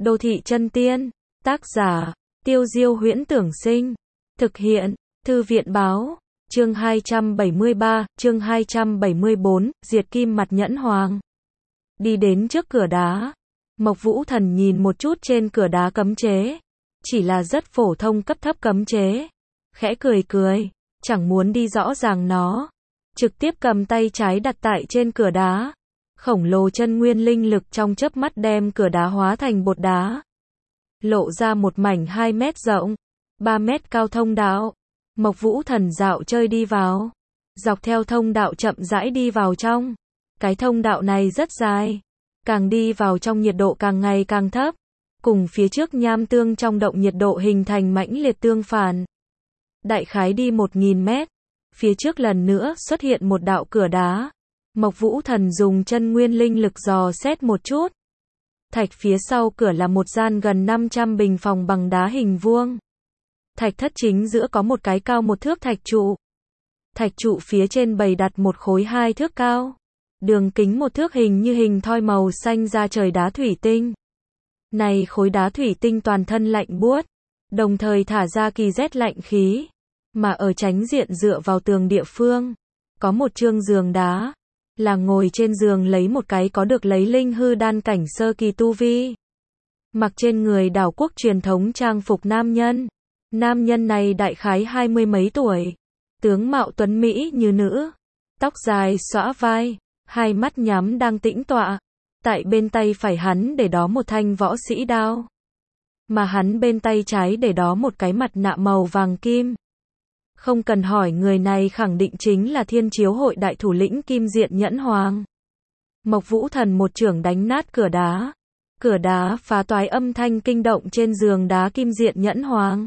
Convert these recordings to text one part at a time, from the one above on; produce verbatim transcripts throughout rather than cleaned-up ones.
Đô thị chân tiên. Tác giả, Tiêu Diêu Huyễn Tưởng Sinh. Thực hiện, Thư viện Báo. Chương hai trăm bảy mươi ba, chương hai trăm bảy mươi bốn, diệt kim mặt nhẫn hoàng. Đi đến trước cửa đá. Mộc Vũ Thần nhìn một chút trên cửa đá cấm chế. Chỉ là rất phổ thông cấp thấp cấm chế. Khẽ cười cười, chẳng muốn đi rõ ràng nó. Trực tiếp cầm tay trái đặt tại trên cửa đá. Khổng lồ chân nguyên linh lực trong chớp mắt đem cửa đá hóa thành bột đá. Lộ ra một mảnh hai mét rộng, ba mét cao thông đạo. Mộc Vũ Thần dạo chơi đi vào. Dọc theo thông đạo chậm rãi đi vào trong. Cái thông đạo này rất dài. Càng đi vào trong nhiệt độ càng ngày càng thấp. Cùng phía trước nham tương trong động nhiệt độ hình thành mãnh liệt tương phản. Đại khái đi một nghìn mét. Phía trước lần nữa xuất hiện một đạo cửa đá. Mộc Vũ Thần dùng chân nguyên linh lực dò xét một chút. Thạch phía sau cửa là một gian gần năm trăm bình phòng bằng đá hình vuông. Thạch thất chính giữa có một cái cao một thước thạch trụ. Thạch trụ phía trên bày đặt một khối hai thước cao. Đường kính một thước hình như hình thoi màu xanh da trời đá thủy tinh. Này khối đá thủy tinh toàn thân lạnh buốt. Đồng thời thả ra kỳ rét lạnh khí. Mà ở chánh diện dựa vào tường địa phương. Có một chương giường đá. Là ngồi trên giường lấy một cái có được lấy linh hư đan cảnh sơ kỳ tu vi. Mặc trên người đảo quốc truyền thống trang phục nam nhân. Nam nhân này đại khái hai mươi mấy tuổi. Tướng mạo tuấn mỹ như nữ. Tóc dài xõa vai. Hai mắt nhắm đang tĩnh tọa. Tại bên tay phải hắn để đó một thanh võ sĩ đao. Mà hắn bên tay trái để đó một cái mặt nạ màu vàng kim. Không cần hỏi người này khẳng định chính là Thiên Chiếu Hội đại thủ lĩnh Kim Diện Nhẫn Hoàng. Mộc Vũ Thần một chưởng đánh nát cửa đá. Cửa đá phá toái âm thanh kinh động trên giường đá Kim Diện Nhẫn Hoàng.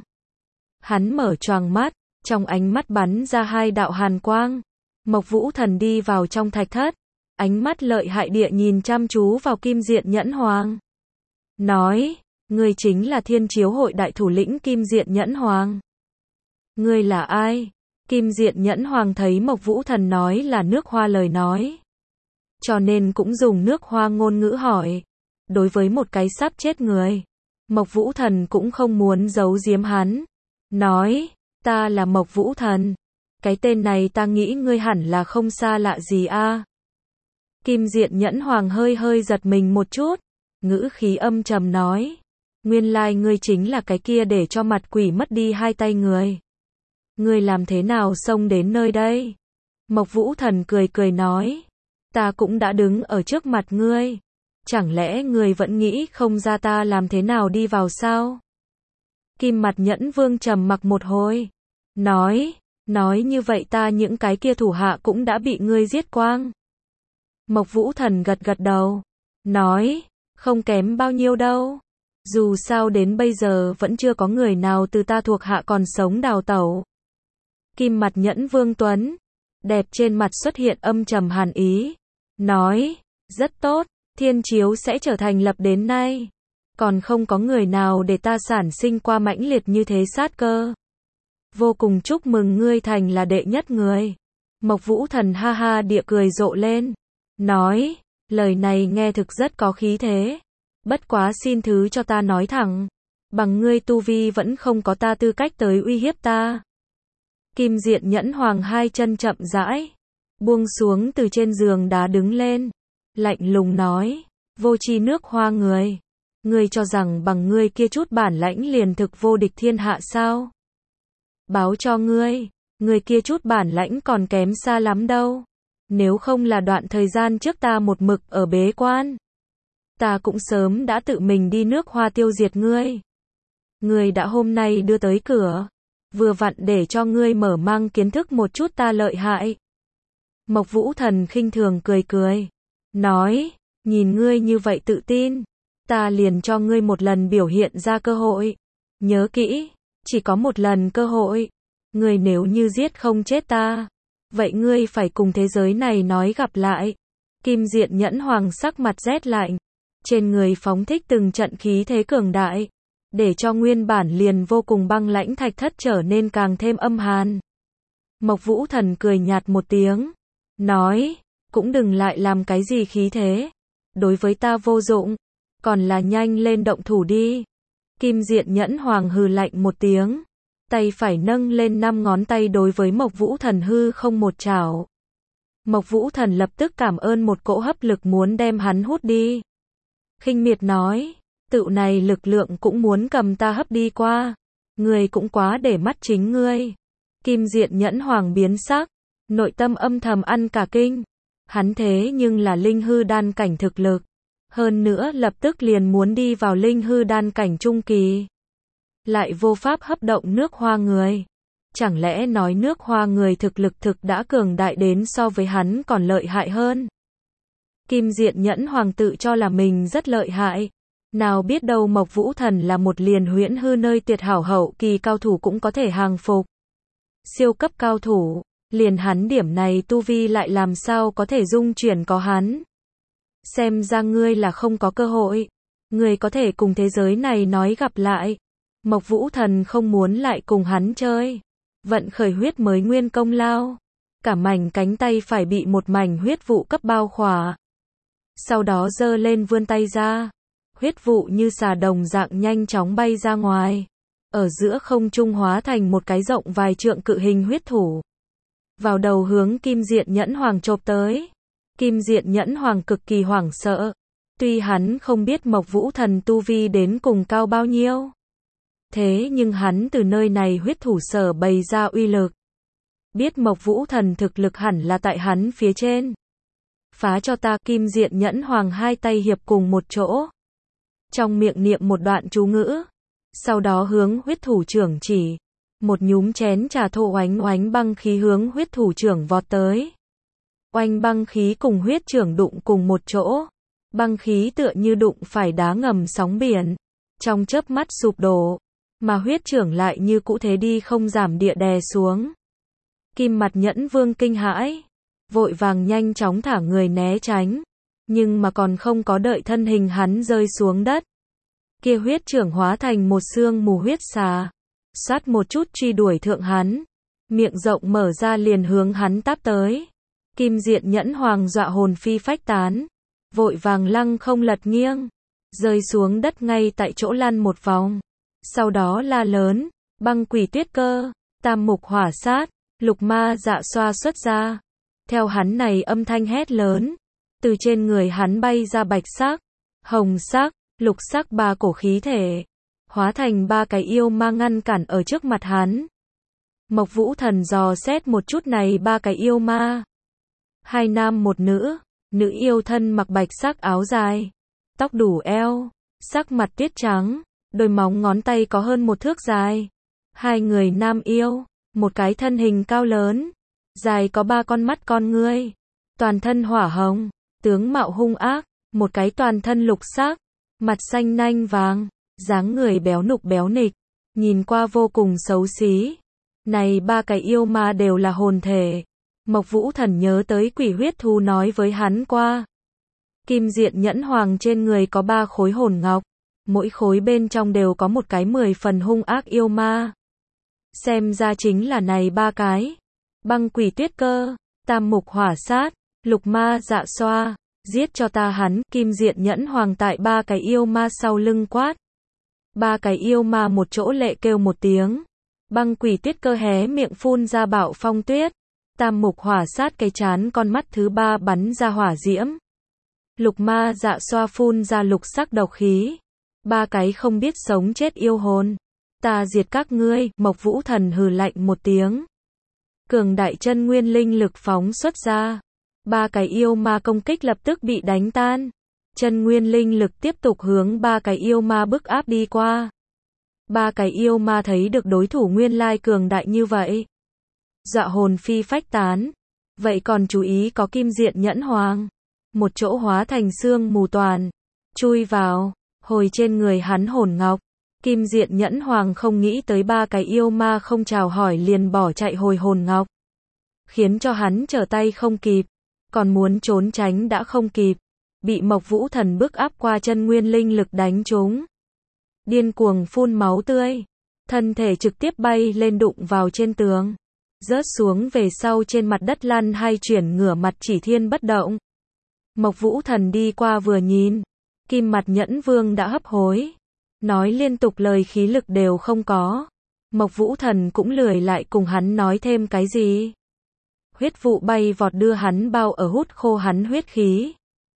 Hắn mở choàng mắt, trong ánh mắt bắn ra hai đạo hàn quang. Mộc Vũ Thần đi vào trong thạch thất. Ánh mắt lợi hại địa nhìn chăm chú vào Kim Diện Nhẫn Hoàng. Nói, ngươi chính là Thiên Chiếu Hội đại thủ lĩnh Kim Diện Nhẫn Hoàng. Ngươi là ai? Kim Diện Nhẫn Hoàng thấy Mộc Vũ Thần nói là nước Hoa lời nói. Cho nên cũng dùng nước Hoa ngôn ngữ hỏi. Đối với một cái sắp chết người. Mộc Vũ Thần cũng không muốn giấu giếm hắn. Nói, ta là Mộc Vũ Thần. Cái tên này ta nghĩ ngươi hẳn là không xa lạ gì a. Kim Diện Nhẫn Hoàng hơi hơi giật mình một chút. Ngữ khí âm trầm nói. Nguyên lai ngươi chính là cái kia để cho mặt quỷ mất đi hai tay người. Ngươi làm thế nào xông đến nơi đây? Mộc Vũ Thần cười cười nói. Ta cũng đã đứng ở trước mặt ngươi. Chẳng lẽ ngươi vẫn nghĩ không ra ta làm thế nào đi vào sao? Kim mặt nhẫn vương trầm mặc một hồi. Nói, nói như vậy ta những cái kia thủ hạ cũng đã bị ngươi giết quang. Mộc Vũ Thần gật gật đầu. Nói, không kém bao nhiêu đâu. Dù sao đến bây giờ vẫn chưa có người nào từ ta thuộc hạ còn sống đào tẩu. Kim mặt nhẫn vương tuấn. Đẹp trên mặt xuất hiện âm trầm hàn ý. Nói, rất tốt, Thiên Chiếu sẽ trở thành lập đến nay. Còn không có người nào để ta sản sinh qua mãnh liệt như thế sát cơ. Vô cùng chúc mừng ngươi thành là đệ nhất người. Mộc Vũ Thần ha ha địa cười rộ lên. Nói, lời này nghe thực rất có khí thế. Bất quá xin thứ cho ta nói thẳng. Bằng ngươi tu vi vẫn không có ta tư cách tới uy hiếp ta. Kim Diện Nhẫn Hoàng hai chân chậm rãi. Buông xuống từ trên giường đá đứng lên. Lạnh lùng nói. Vô tri nước Hoa người. Ngươi cho rằng bằng ngươi kia chút bản lãnh liền thực vô địch thiên hạ sao? Báo cho ngươi. Ngươi kia chút bản lãnh còn kém xa lắm đâu. Nếu không là đoạn thời gian trước ta một mực ở bế quan. Ta cũng sớm đã tự mình đi nước Hoa tiêu diệt ngươi. Ngươi đã hôm nay đưa tới cửa. Vừa vặn để cho ngươi mở mang kiến thức một chút ta lợi hại. Mộc Vũ Thần khinh thường cười cười. Nói, nhìn ngươi như vậy tự tin. Ta liền cho ngươi một lần biểu hiện ra cơ hội. Nhớ kỹ, chỉ có một lần cơ hội. Ngươi nếu như giết không chết ta. Vậy ngươi phải cùng thế giới này nói gặp lại. Kim Diện Nhẫn Hoàng sắc mặt rét lạnh. Trên người phóng thích từng trận khí thế cường đại. Để cho nguyên bản liền vô cùng băng lãnh thạch thất trở nên càng thêm âm hàn. Mộc Vũ Thần cười nhạt một tiếng. Nói, cũng đừng lại làm cái gì khí thế. Đối với ta vô dụng. còn là nhanh lên động thủ đi. Kim Diện Nhẫn Hoàng hừ lạnh một tiếng, tay phải nâng lên năm ngón tay đối với Mộc Vũ Thần hư không một chảo. Mộc Vũ Thần lập tức cảm ơn một cỗ hấp lực muốn đem hắn hút đi. Khinh miệt nói, tựu này lực lượng cũng muốn cầm ta hấp đi qua, ngươi cũng quá để mắt chính ngươi. Kim Diện Nhẫn Hoàng biến sắc, nội tâm âm thầm ăn cả kinh, hắn thế nhưng là linh hư đan cảnh thực lực, hơn nữa lập tức liền muốn đi vào linh hư đan cảnh trung kỳ, lại vô pháp hấp động nước hoa người. Chẳng lẽ nói nước hoa người thực lực thực đã cường đại đến so với hắn còn lợi hại hơn? Kim Diện Nhẫn Hoàng tự cho là mình rất lợi hại, nào biết đâu Mộc Vũ Thần là một liền huyễn hư nơi tuyệt hảo hậu kỳ cao thủ cũng có thể hàng phục. Siêu cấp cao thủ, liền hắn điểm này tu vi lại làm sao có thể dung chuyển có hắn. Xem ra ngươi là không có cơ hội, ngươi có thể cùng thế giới này nói gặp lại. Mộc Vũ Thần không muốn lại cùng hắn chơi, vận khởi huyết mới nguyên công lao, cả mảnh cánh tay phải bị một mảnh huyết vụ cấp bao khỏa. Sau đó giơ lên vươn tay ra, huyết vụ như xà đồng dạng nhanh chóng bay ra ngoài, ở giữa không trung hóa thành một cái rộng vài trượng cự hình huyết thủ, vào đầu hướng Kim Diện Nhẫn Hoàng chộp tới. Kim Diện Nhẫn Hoàng cực kỳ hoảng sợ, tuy hắn không biết Mộc Vũ Thần tu vi đến cùng cao bao nhiêu, thế nhưng hắn từ nơi này huyết thủ sở bày ra uy lực, biết Mộc Vũ Thần thực lực hẳn là tại hắn phía trên. Phá cho ta! Kim Diện Nhẫn Hoàng hai tay hiệp cùng một chỗ, trong miệng niệm một đoạn chú ngữ, sau đó hướng huyết thủ trưởng chỉ, một nhúm chén trà thô oánh oánh băng khí hướng huyết thủ trưởng vọt tới. Oanh băng khí cùng huyết trưởng đụng cùng một chỗ, băng khí tựa như đụng phải đá ngầm sóng biển, trong chớp mắt sụp đổ, mà huyết trưởng lại như cũ thế đi không giảm địa đè xuống. Kim Mặt Nhẫn Vương kinh hãi, vội vàng nhanh chóng thả người né tránh, nhưng mà còn không có đợi thân hình hắn rơi xuống đất, kia huyết trưởng hóa thành một sương mù huyết xà, sát một chút truy đuổi thượng hắn, miệng rộng mở ra liền hướng hắn táp tới. Kim Diện Nhẫn Hoàng dọa hồn phi phách tán, vội vàng lăng không lật nghiêng, rơi xuống đất ngay tại chỗ lăn một vòng, sau đó la lớn, băng quỷ tuyết cơ, tam mục hỏa sát, lục ma dạ xoa xuất ra. Theo hắn này âm thanh hét lớn, từ trên người hắn bay ra bạch sắc, hồng sắc, lục sắc ba cổ khí thể, hóa thành ba cái yêu ma ngăn cản ở trước mặt hắn. Mộc Vũ Thần dò xét một chút này ba cái yêu ma, hai nam một nữ, nữ yêu thân mặc bạch sắc áo dài, tóc đủ eo, sắc mặt tuyết trắng, đôi móng ngón tay có hơn một thước dài. Hai người nam yêu, một cái thân hình cao lớn, dài có ba con mắt con ngươi, toàn thân hỏa hồng, tướng mạo hung ác, một cái toàn thân lục sắc, mặt xanh nanh vàng, dáng người béo nục béo nịch, nhìn qua vô cùng xấu xí. Này ba cái yêu ma đều là hồn thể. Mộc Vũ Thần nhớ tới quỷ huyết thú nói với hắn qua. Kim Diện Nhẫn Hoàng trên người có ba khối hồn ngọc, mỗi khối bên trong đều có một cái mười phần hung ác yêu ma. Xem ra chính là này ba cái. Băng quỷ tuyết cơ, tam mục hỏa sát, lục ma dạ xoa, giết cho ta hắn. Kim Diện Nhẫn Hoàng tại ba cái yêu ma sau lưng quát. Ba cái yêu ma một chỗ lệ kêu một tiếng. Băng quỷ tuyết cơ hé miệng phun ra bạo phong tuyết. Tam mục hỏa sát cái chán con mắt thứ ba bắn ra hỏa diễm. Lục ma dạ xoa phun ra lục sắc độc khí. Ba cái không biết sống chết yêu hồn. Ta diệt các ngươi. Mộc Vũ Thần hừ lạnh một tiếng. Cường đại chân nguyên linh lực phóng xuất ra. Ba cái yêu ma công kích lập tức bị đánh tan. Chân nguyên linh lực tiếp tục hướng ba cái yêu ma bức áp đi qua. Ba cái yêu ma thấy được đối thủ nguyên lai cường đại như vậy, dọa hồn phi phách tán. Vậy còn chú ý có Kim Diện Nhẫn Hoàng, một chỗ hóa thành xương mù toàn, chui vào, hồi trên người hắn hồn ngọc. Kim Diện Nhẫn Hoàng không nghĩ tới ba cái yêu ma không chào hỏi liền bỏ chạy hồi hồn ngọc, khiến cho hắn trở tay không kịp, còn muốn trốn tránh đã không kịp, bị Mộc Vũ Thần bức áp qua chân nguyên linh lực đánh trúng. Điên cuồng phun máu tươi, thân thể trực tiếp bay lên đụng vào trên tường, rớt xuống về sau trên mặt đất lăn hai chuyển ngửa mặt chỉ thiên bất động. Mộc Vũ Thần đi qua vừa nhìn, Kim Mặt Nhẫn Vương đã hấp hối, nói liên tục lời khí lực đều không có. Mộc Vũ Thần cũng lười lại cùng hắn nói thêm cái gì. Huyết vụ bay vọt đưa hắn bao ở hút khô hắn huyết khí.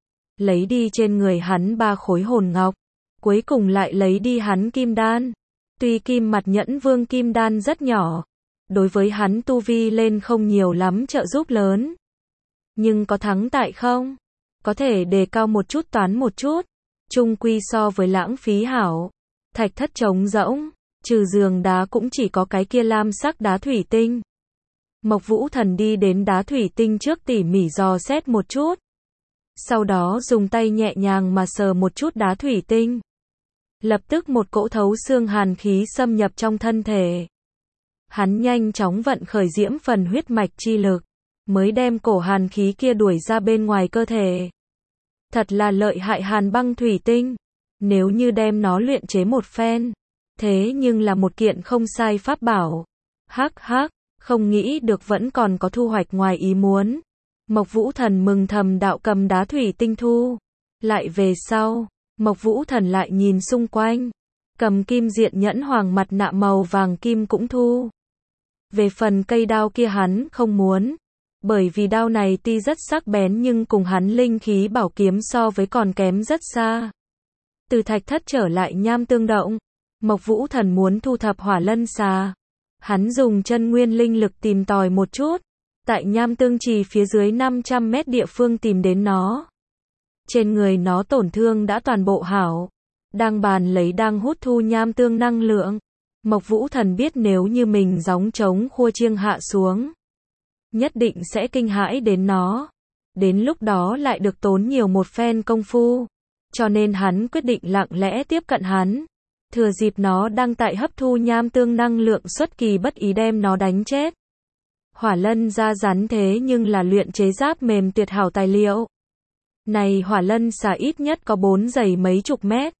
Lấy đi trên người hắn ba khối hồn ngọc, cuối cùng lại lấy đi hắn kim đan. Tuy Kim Mặt Nhẫn Vương kim đan rất nhỏ, đối với hắn tu vi lên không nhiều lắm trợ giúp lớn. Nhưng có thắng tại không? Có thể đề cao một chút toán một chút. Chung quy so với lãng phí hảo. Thạch thất trống rỗng, trừ giường đá cũng chỉ có cái kia lam sắc đá thủy tinh. Mộc Vũ Thần đi đến đá thủy tinh trước tỉ mỉ dò xét một chút. Sau đó dùng tay nhẹ nhàng mà sờ một chút đá thủy tinh. Lập tức một cỗ thấu xương hàn khí xâm nhập trong thân thể. Hắn nhanh chóng vận khởi diễm phần huyết mạch chi lực, mới đem cổ hàn khí kia đuổi ra bên ngoài cơ thể. Thật là lợi hại hàn băng thủy tinh. Nếu như đem nó luyện chế một phen, thế nhưng là một kiện không sai pháp bảo. Hắc hắc, không nghĩ được vẫn còn có thu hoạch ngoài ý muốn. Mộc Vũ Thần mừng thầm đạo cầm đá thủy tinh thu. Lại về sau, Mộc Vũ Thần lại nhìn xung quanh. Cầm kim diện nhẫn hoàng mặt nạ màu vàng kim cũng thu. Về phần cây đao kia hắn không muốn. Bởi vì đao này tuy rất sắc bén nhưng cùng hắn linh khí bảo kiếm so với còn kém rất xa. Từ thạch thất trở lại nham tương động, Mộc Vũ Thần muốn thu thập hỏa lân xà. Hắn dùng chân nguyên linh lực tìm tòi một chút, tại nham tương trì phía dưới năm trăm mét địa phương tìm đến nó. Trên người nó tổn thương đã toàn bộ hảo, đang bàn lấy đang hút thu nham tương năng lượng. Mộc Vũ Thần biết nếu như mình gióng trống khua chiêng hạ xuống, nhất định sẽ kinh hãi đến nó. Đến lúc đó lại được tốn nhiều một phen công phu. Cho nên hắn quyết định lặng lẽ tiếp cận hắn. Thừa dịp nó đang tại hấp thu nham tương năng lượng xuất kỳ bất ý đem nó đánh chết. Hỏa lân da rắn thế nhưng là luyện chế giáp mềm tuyệt hảo tài liệu. Này hỏa lân xà ít nhất có bốn dày mấy chục mét.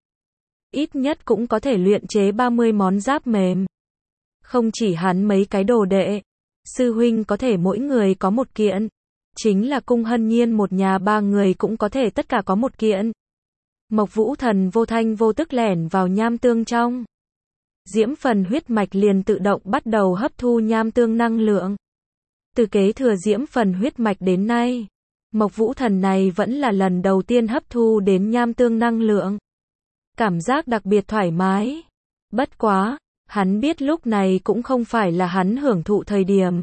Ít nhất cũng có thể luyện chế ba mươi món giáp mềm. Không chỉ hắn mấy cái đồ đệ, sư huynh có thể mỗi người có một kiện. Chính là Cung Hân Nhiên một nhà ba người cũng có thể tất cả có một kiện. Mộc Vũ Thần vô thanh vô tức lẻn vào nham tương trong. Diễm phần huyết mạch liền tự động bắt đầu hấp thu nham tương năng lượng. Từ kế thừa diễm phần huyết mạch đến nay, Mộc Vũ Thần này vẫn là lần đầu tiên hấp thu đến nham tương năng lượng. Cảm giác đặc biệt thoải mái. Bất quá, hắn biết lúc này cũng không phải là hắn hưởng thụ thời điểm.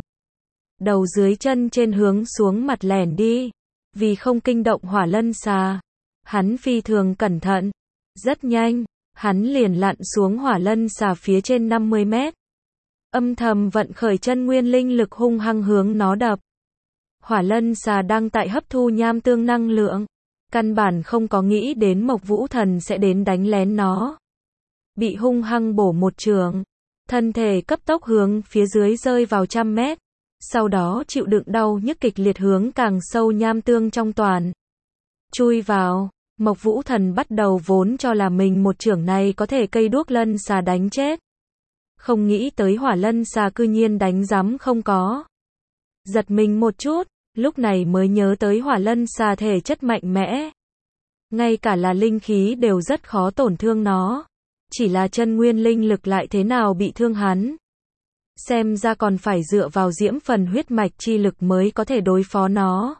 Đầu dưới chân trên hướng xuống mặt lẻn đi. Vì không kinh động hỏa lân xà, hắn phi thường cẩn thận. Rất nhanh, hắn liền lặn xuống hỏa lân xà phía trên năm mươi mét. Âm thầm vận khởi chân nguyên linh lực hung hăng hướng nó đập. Hỏa lân xà đang tại hấp thu nham tương năng lượng. Căn bản không có nghĩ đến Mộc Vũ Thần sẽ đến đánh lén nó. Bị hung hăng bổ một trường. Thân thể cấp tốc hướng phía dưới rơi vào trăm mét. Sau đó chịu đựng đau nhức kịch liệt hướng càng sâu nham tương trong toàn. Chui vào, Mộc Vũ Thần bắt đầu vốn cho là mình một chưởng này có thể cây đuốc lân xà đánh chết. Không nghĩ tới hỏa lân xà cư nhiên đánh rắm không có. Giật mình một chút, lúc này mới nhớ tới hỏa lân xà thể chất mạnh mẽ. Ngay cả là linh khí đều rất khó tổn thương nó. Chỉ là chân nguyên linh lực lại thế nào bị thương hắn. Xem ra còn phải dựa vào diễm phần huyết mạch chi lực mới có thể đối phó nó.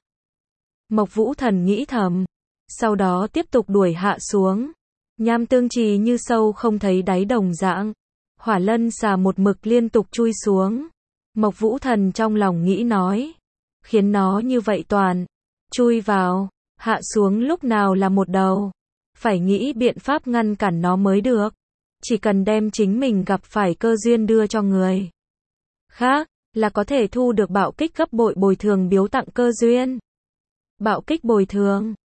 Mộc Vũ Thần nghĩ thầm. Sau đó tiếp tục đuổi hạ xuống. Nham tương trì như sâu không thấy đáy đồng dạng. Hỏa lân xà một mực liên tục chui xuống. Mộc Vũ Thần trong lòng nghĩ nói. Khiến nó như vậy toàn. Chui vào. Hạ xuống lúc nào là một đầu. Phải nghĩ biện pháp ngăn cản nó mới được. Chỉ cần đem chính mình gặp phải cơ duyên đưa cho người khác, là có thể thu được bạo kích gấp bội bồi thường biếu tặng cơ duyên. Bạo kích bồi thường.